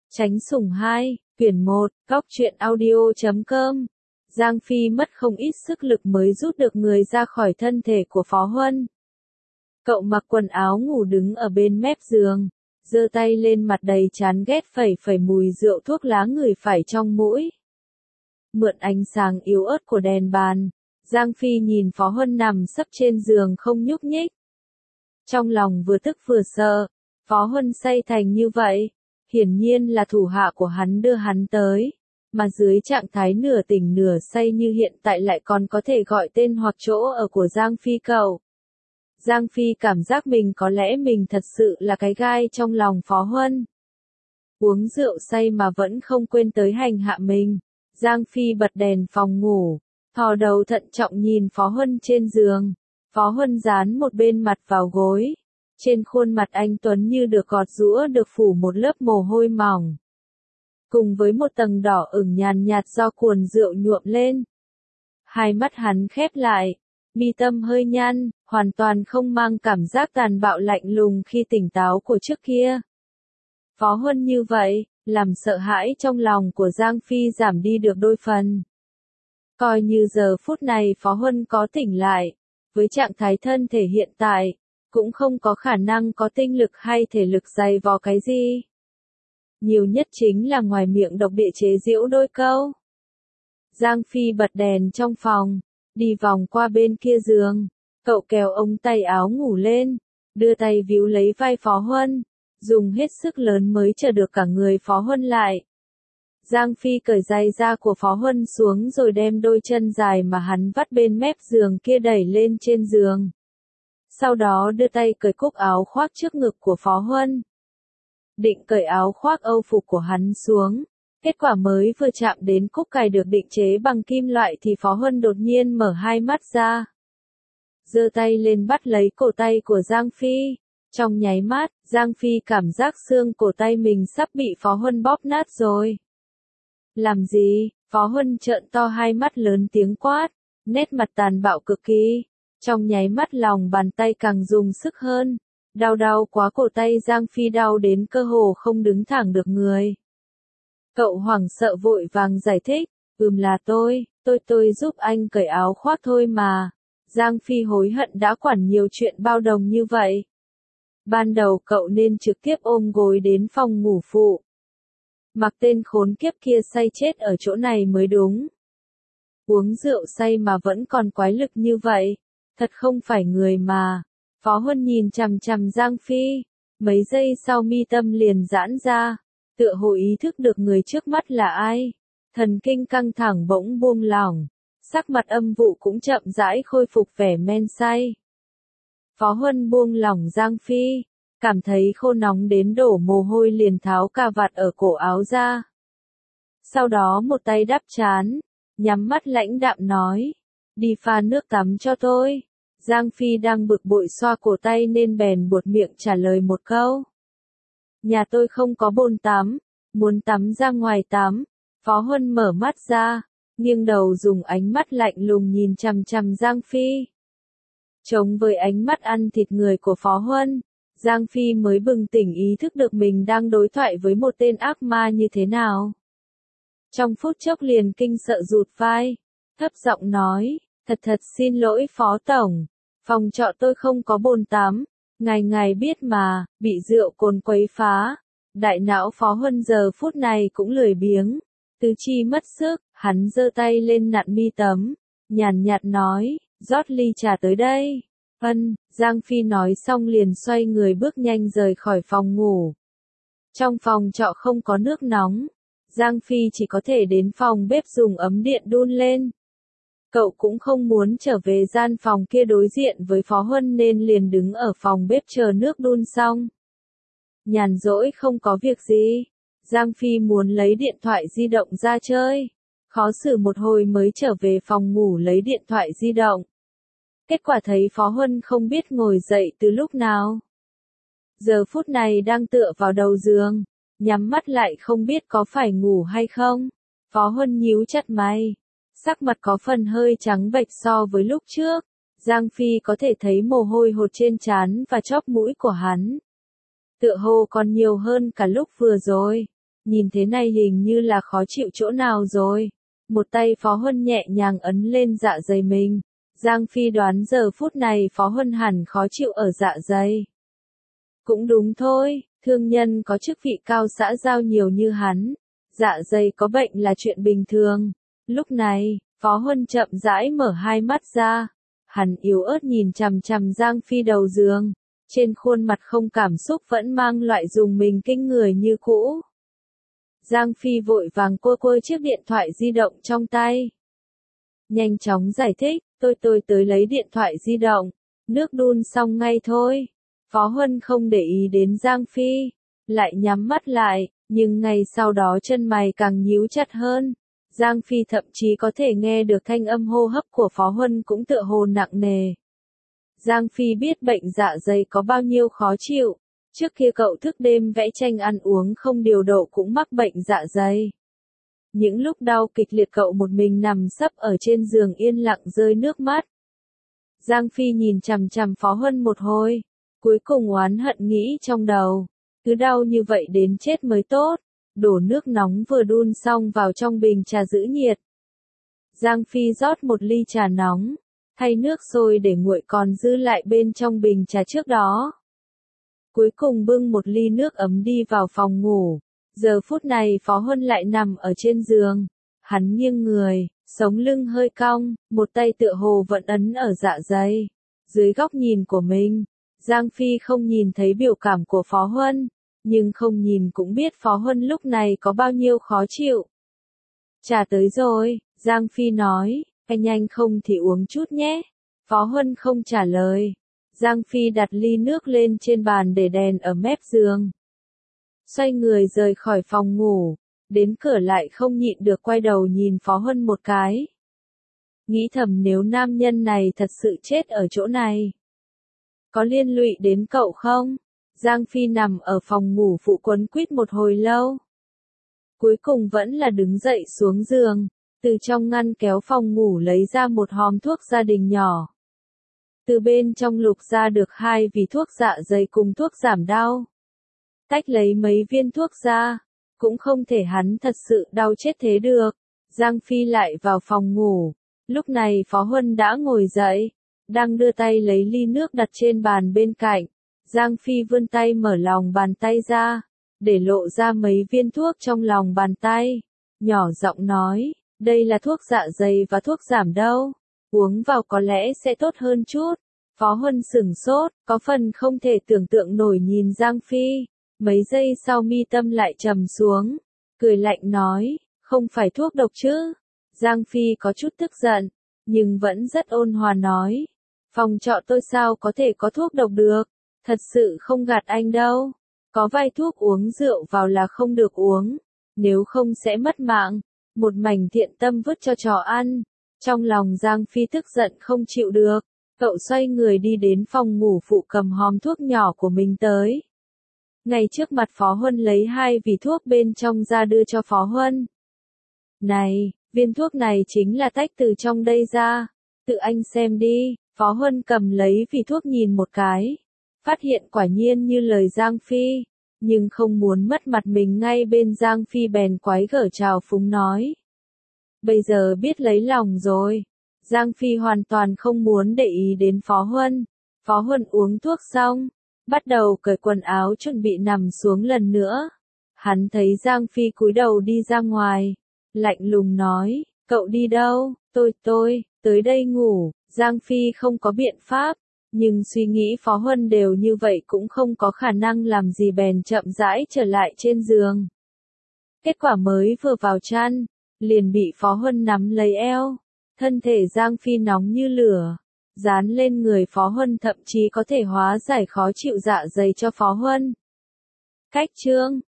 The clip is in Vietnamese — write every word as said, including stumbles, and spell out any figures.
Tránh sủng hai, quyển một, góc truyện audio chấm com. Giang Phi mất không ít sức lực mới rút được người ra khỏi thân thể của Phó Huân. Cậu mặc quần áo ngủ đứng ở bên mép giường, giơ tay lên mặt đầy chán ghét phẩy phẩy mùi rượu thuốc lá ngửi phải trong mũi. Mượn ánh sáng yếu ớt của đèn bàn, Giang Phi nhìn Phó Huân nằm sấp trên giường không nhúc nhích. Trong lòng vừa tức vừa sợ, Phó Huân say thành như vậy, hiển nhiên là thủ hạ của hắn đưa hắn tới, mà dưới trạng thái nửa tỉnh nửa say như hiện tại lại còn có thể gọi tên hoặc chỗ ở của Giang Phi cậu. Giang Phi cảm giác mình có lẽ mình thật sự là cái gai trong lòng Phó Huân. Uống rượu say mà vẫn không quên tới hành hạ mình, Giang Phi bật đèn phòng ngủ, thò đầu thận trọng nhìn Phó Huân trên giường. Phó Huân dán một bên mặt vào gối. Trên khuôn mặt anh tuấn như được gọt giũa được phủ một lớp mồ hôi mỏng. Cùng với một tầng đỏ ửng nhàn nhạt do cuồn rượu nhuộm lên. Hai mắt hắn khép lại, mi tâm hơi nhăn, hoàn toàn không mang cảm giác tàn bạo lạnh lùng khi tỉnh táo của trước kia. Phó Huân như vậy, làm sợ hãi trong lòng của Giang Phi giảm đi được đôi phần. Coi như giờ phút này Phó Huân có tỉnh lại, với trạng thái thân thể hiện tại, cũng không có khả năng có tinh lực hay thể lực dày vò cái gì. Nhiều nhất chính là ngoài miệng độc địa chế giễu đôi câu. Giang Phi bật đèn trong phòng, đi vòng qua bên kia giường, cậu kéo ống tay áo ngủ lên, đưa tay víu lấy vai Phó Huân, dùng hết sức lớn mới chờ được cả người Phó Huân lại. Giang Phi cởi giày da của Phó Huân xuống rồi đem đôi chân dài mà hắn vắt bên mép giường kia đẩy lên trên giường. Sau đó đưa tay cởi cúc áo khoác trước ngực của Phó Huân. Định cởi áo khoác âu phục của hắn xuống, kết quả mới vừa chạm đến cúc cài được định chế bằng kim loại thì Phó Huân đột nhiên mở hai mắt ra. Giơ tay lên bắt lấy cổ tay của Giang Phi. Trong nháy mắt, Giang Phi cảm giác xương cổ tay mình sắp bị Phó Huân bóp nát rồi. Làm gì? Phó Huân trợn to hai mắt lớn tiếng quát, nét mặt tàn bạo cực kỳ. Trong nháy mắt lòng bàn tay càng dùng sức hơn, đau đau quá cổ tay Giang Phi đau đến cơ hồ không đứng thẳng được người. Cậu hoảng sợ vội vàng giải thích, ừm là tôi, tôi tôi giúp anh cởi áo khoác thôi mà. Giang Phi hối hận đã quản nhiều chuyện bao đồng như vậy. Ban đầu cậu nên trực tiếp ôm gối đến phòng ngủ phụ. Mặc tên khốn kiếp kia say chết ở chỗ này mới đúng. Uống rượu say mà vẫn còn quái lực như vậy. Thật không phải người mà. Phó Huân nhìn chằm chằm Giang Phi. Mấy giây sau mi tâm liền giãn ra. Tựa hồ ý thức được người trước mắt là ai. Thần kinh căng thẳng bỗng buông lỏng. Sắc mặt âm vụ cũng chậm rãi khôi phục vẻ men say. Phó Huân buông lỏng Giang Phi. Cảm thấy khô nóng đến đổ mồ hôi liền tháo cà vạt ở cổ áo ra. Sau đó một tay đắp trán. Nhắm mắt lãnh đạm nói. Đi pha nước tắm cho tôi. Giang Phi đang bực bội xoa cổ tay nên bèn buột miệng trả lời một câu. Nhà tôi không có bồn tắm, muốn tắm ra ngoài tắm. Phó Huân mở mắt ra, nghiêng đầu dùng ánh mắt lạnh lùng nhìn chằm chằm Giang Phi. Chống với ánh mắt ăn thịt người của Phó Huân, Giang Phi mới bừng tỉnh ý thức được mình đang đối thoại với một tên ác ma như thế nào. Trong phút chốc liền kinh sợ rụt vai, thấp giọng nói. Thật thật xin lỗi Phó Tổng, phòng trọ tôi không có bồn tắm, ngài ngài biết mà, bị rượu cồn quấy phá. Đại não Phó Huân giờ phút này cũng lười biếng, tứ chi mất sức, hắn giơ tay lên nặn mi tấm, nhàn nhạt nói, rót ly trà tới đây. Ân, Giang Phi nói xong liền xoay người bước nhanh rời khỏi phòng ngủ. Trong phòng trọ không có nước nóng, Giang Phi chỉ có thể đến phòng bếp dùng ấm điện đun lên. Cậu cũng không muốn trở về gian phòng kia đối diện với Phó Huân nên liền đứng ở phòng bếp chờ nước đun xong. Nhàn rỗi không có việc gì, Giang Phi muốn lấy điện thoại di động ra chơi. Khó xử một hồi mới trở về phòng ngủ lấy điện thoại di động. Kết quả thấy Phó Huân không biết ngồi dậy từ lúc nào. Giờ phút này đang tựa vào đầu giường, nhắm mắt lại không biết có phải ngủ hay không. Phó Huân nhíu chặt mày. Sắc mặt có phần hơi trắng bệch so với lúc trước, Giang Phi có thể thấy mồ hôi hột trên trán và chóp mũi của hắn. Tựa hồ còn nhiều hơn cả lúc vừa rồi. nhìn thế này hình như là khó chịu chỗ nào rồi. Một tay Phó Huân nhẹ nhàng ấn lên dạ dày mình. Giang Phi đoán giờ phút này Phó Huân hẳn khó chịu ở dạ dày. Cũng đúng thôi, thương nhân có chức vị cao xã giao nhiều như hắn. Dạ dày có bệnh là chuyện bình thường. Lúc này, Phó Huân chậm rãi mở hai mắt ra. Hắn yếu ớt nhìn chằm chằm Giang Phi đầu giường. Trên khuôn mặt không cảm xúc vẫn mang loại dùng mình kinh người như cũ. Giang Phi vội vàng cua cua chiếc điện thoại di động trong tay. Nhanh chóng giải thích, tôi tôi tới lấy điện thoại di động. Nước đun xong ngay thôi. Phó Huân không để ý đến Giang Phi. Lại nhắm mắt lại, nhưng ngay sau đó chân mày càng nhíu chặt hơn. Giang Phi thậm chí có thể nghe được thanh âm hô hấp của Phó Huân cũng tựa hồ nặng nề. Giang Phi biết bệnh dạ dày có bao nhiêu khó chịu. Trước kia cậu thức đêm vẽ tranh ăn uống không điều độ cũng mắc bệnh dạ dày. Những lúc đau kịch liệt cậu một mình nằm sấp ở trên giường yên lặng rơi nước mắt. Giang Phi nhìn chằm chằm Phó Huân một hồi, cuối cùng oán hận nghĩ trong đầu. Cứ đau như vậy đến chết mới tốt. Đổ nước nóng vừa đun xong vào trong bình trà giữ nhiệt. Giang Phi rót một ly trà nóng, thay nước sôi để nguội còn dư lại bên trong bình trà trước đó. Cuối cùng bưng một ly nước ấm đi vào phòng ngủ. Giờ phút này Phó Huân lại nằm ở trên giường. Hắn nghiêng người, sống lưng hơi cong, một tay tựa hồ vẫn ấn ở dạ dày. Dưới góc nhìn của mình, Giang Phi không nhìn thấy biểu cảm của Phó Huân. Nhưng không nhìn cũng biết Phó Huân lúc này có bao nhiêu khó chịu. Trà tới rồi, Giang Phi nói, anh nhanh không thì uống chút nhé. Phó Huân không trả lời. Giang Phi đặt ly nước lên trên bàn để đèn ở mép giường. Xoay người rời khỏi phòng ngủ, đến cửa lại không nhịn được quay đầu nhìn Phó Huân một cái. Nghĩ thầm nếu nam nhân này thật sự chết ở chỗ này, có liên lụy đến cậu không? Giang Phi nằm ở phòng ngủ phụ quấn quýt một hồi lâu. Cuối cùng vẫn là đứng dậy xuống giường, từ trong ngăn kéo phòng ngủ lấy ra một hòm thuốc gia đình nhỏ. Từ bên trong lục ra được hai vỉ thuốc dạ dày cùng thuốc giảm đau. Tách lấy mấy viên thuốc ra, cũng không thể hắn thật sự đau chết thế được. Giang Phi lại vào phòng ngủ, lúc này Phó Huân đã ngồi dậy, đang đưa tay lấy ly nước đặt trên bàn bên cạnh. Giang Phi vươn tay mở lòng bàn tay ra, để lộ ra mấy viên thuốc trong lòng bàn tay. Nhỏ giọng nói, đây là thuốc dạ dày và thuốc giảm đau. Uống vào có lẽ sẽ tốt hơn chút. Phó Huân sửng sốt, có phần không thể tưởng tượng nổi nhìn Giang Phi. Mấy giây sau mi tâm lại trầm xuống. Cười lạnh nói, không phải thuốc độc chứ. Giang Phi có chút tức giận, nhưng vẫn rất ôn hòa nói. Phòng trọ tôi sao có thể có thuốc độc được. Thật sự không gạt anh đâu. Có vài thuốc uống rượu vào là không được uống. Nếu không sẽ mất mạng. Một mảnh thiện tâm vứt cho chó ăn. Trong lòng Giang Phi tức giận không chịu được. Cậu xoay người đi đến phòng ngủ phụ cầm hòm thuốc nhỏ của mình tới. Ngay trước mặt Phó Huân lấy hai vỉ thuốc bên trong ra đưa cho Phó Huân. Này, viên thuốc này chính là tách từ trong đây ra. Tự anh xem đi. Phó Huân cầm lấy vỉ thuốc nhìn một cái. Phát hiện quả nhiên như lời Giang Phi. Nhưng không muốn mất mặt mình ngay bên Giang Phi bèn quái gở chào phúng nói. Bây giờ biết lấy lòng rồi. Giang Phi hoàn toàn không muốn để ý đến Phó Huân. Phó Huân uống thuốc xong, bắt đầu cởi quần áo chuẩn bị nằm xuống lần nữa. Hắn thấy Giang Phi cúi đầu đi ra ngoài. Lạnh lùng nói, cậu đi đâu? Tôi, tôi, tới đây ngủ. Giang Phi không có biện pháp. Nhưng suy nghĩ Phó Huân đều như vậy cũng không có khả năng làm gì bèn chậm rãi trở lại trên giường. Kết quả mới vừa vào chăn, liền bị Phó Huân nắm lấy eo. Thân thể Giang Phi nóng như lửa, dán lên người Phó Huân thậm chí có thể hóa giải khó chịu dạ dày cho Phó Huân. Cách chương